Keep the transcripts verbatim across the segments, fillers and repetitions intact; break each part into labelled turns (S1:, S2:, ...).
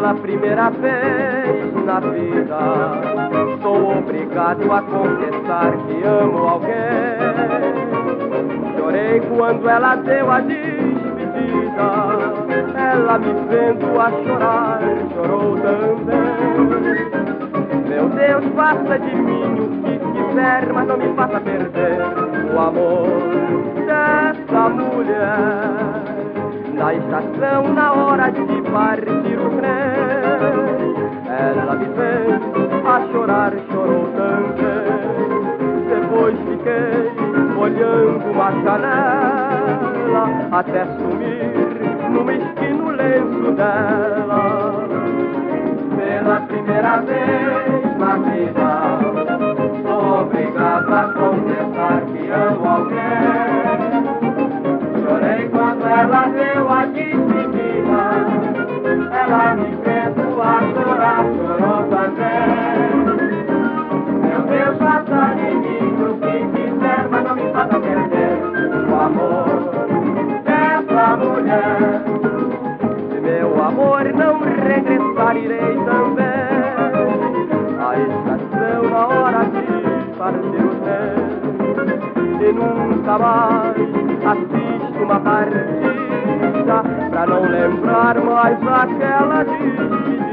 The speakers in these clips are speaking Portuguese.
S1: Pela primeira vez na vida, sou obrigado a confessar que amo alguém. Chorei quando ela deu a despedida, ela me vendo a chorar, chorou também. Meu Deus, faça de mim o que quiser, mas não me faça perder o amor dessa mulher. Na estação, na hora de partir o trem, ela me vendo a chorar, chorou também. Depois fiquei olhando uma janela até sumir no mesquino lenço dela. Pela primeira vez na vida, sou obrigado a confessar que amo alguém. Chorei quando ela deu a despedida, ela me vendo a chorar, chorou também. Meu Deus, faça de mim o que quiser, mas não me faça perder o amor dessa mulher. Se meu amor não regressar, irei também à estação na hora de partir o trem. E nunca mais assisto uma partida pra não lembrar mais aquela despedida.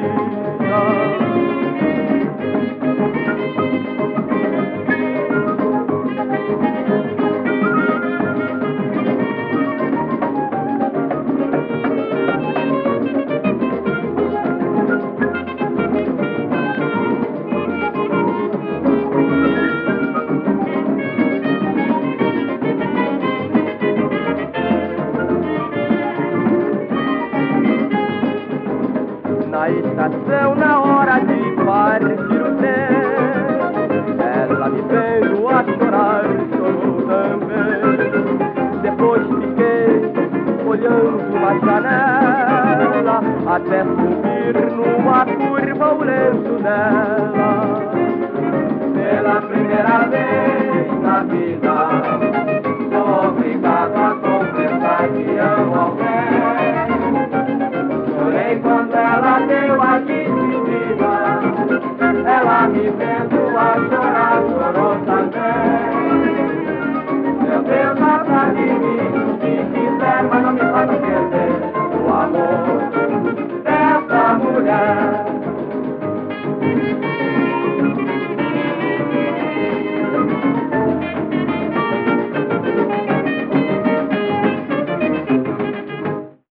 S1: Na estação, na hora de partir o trem, ela me vendo a chorar, chorou também. Depois fiquei olhando uma janela até subir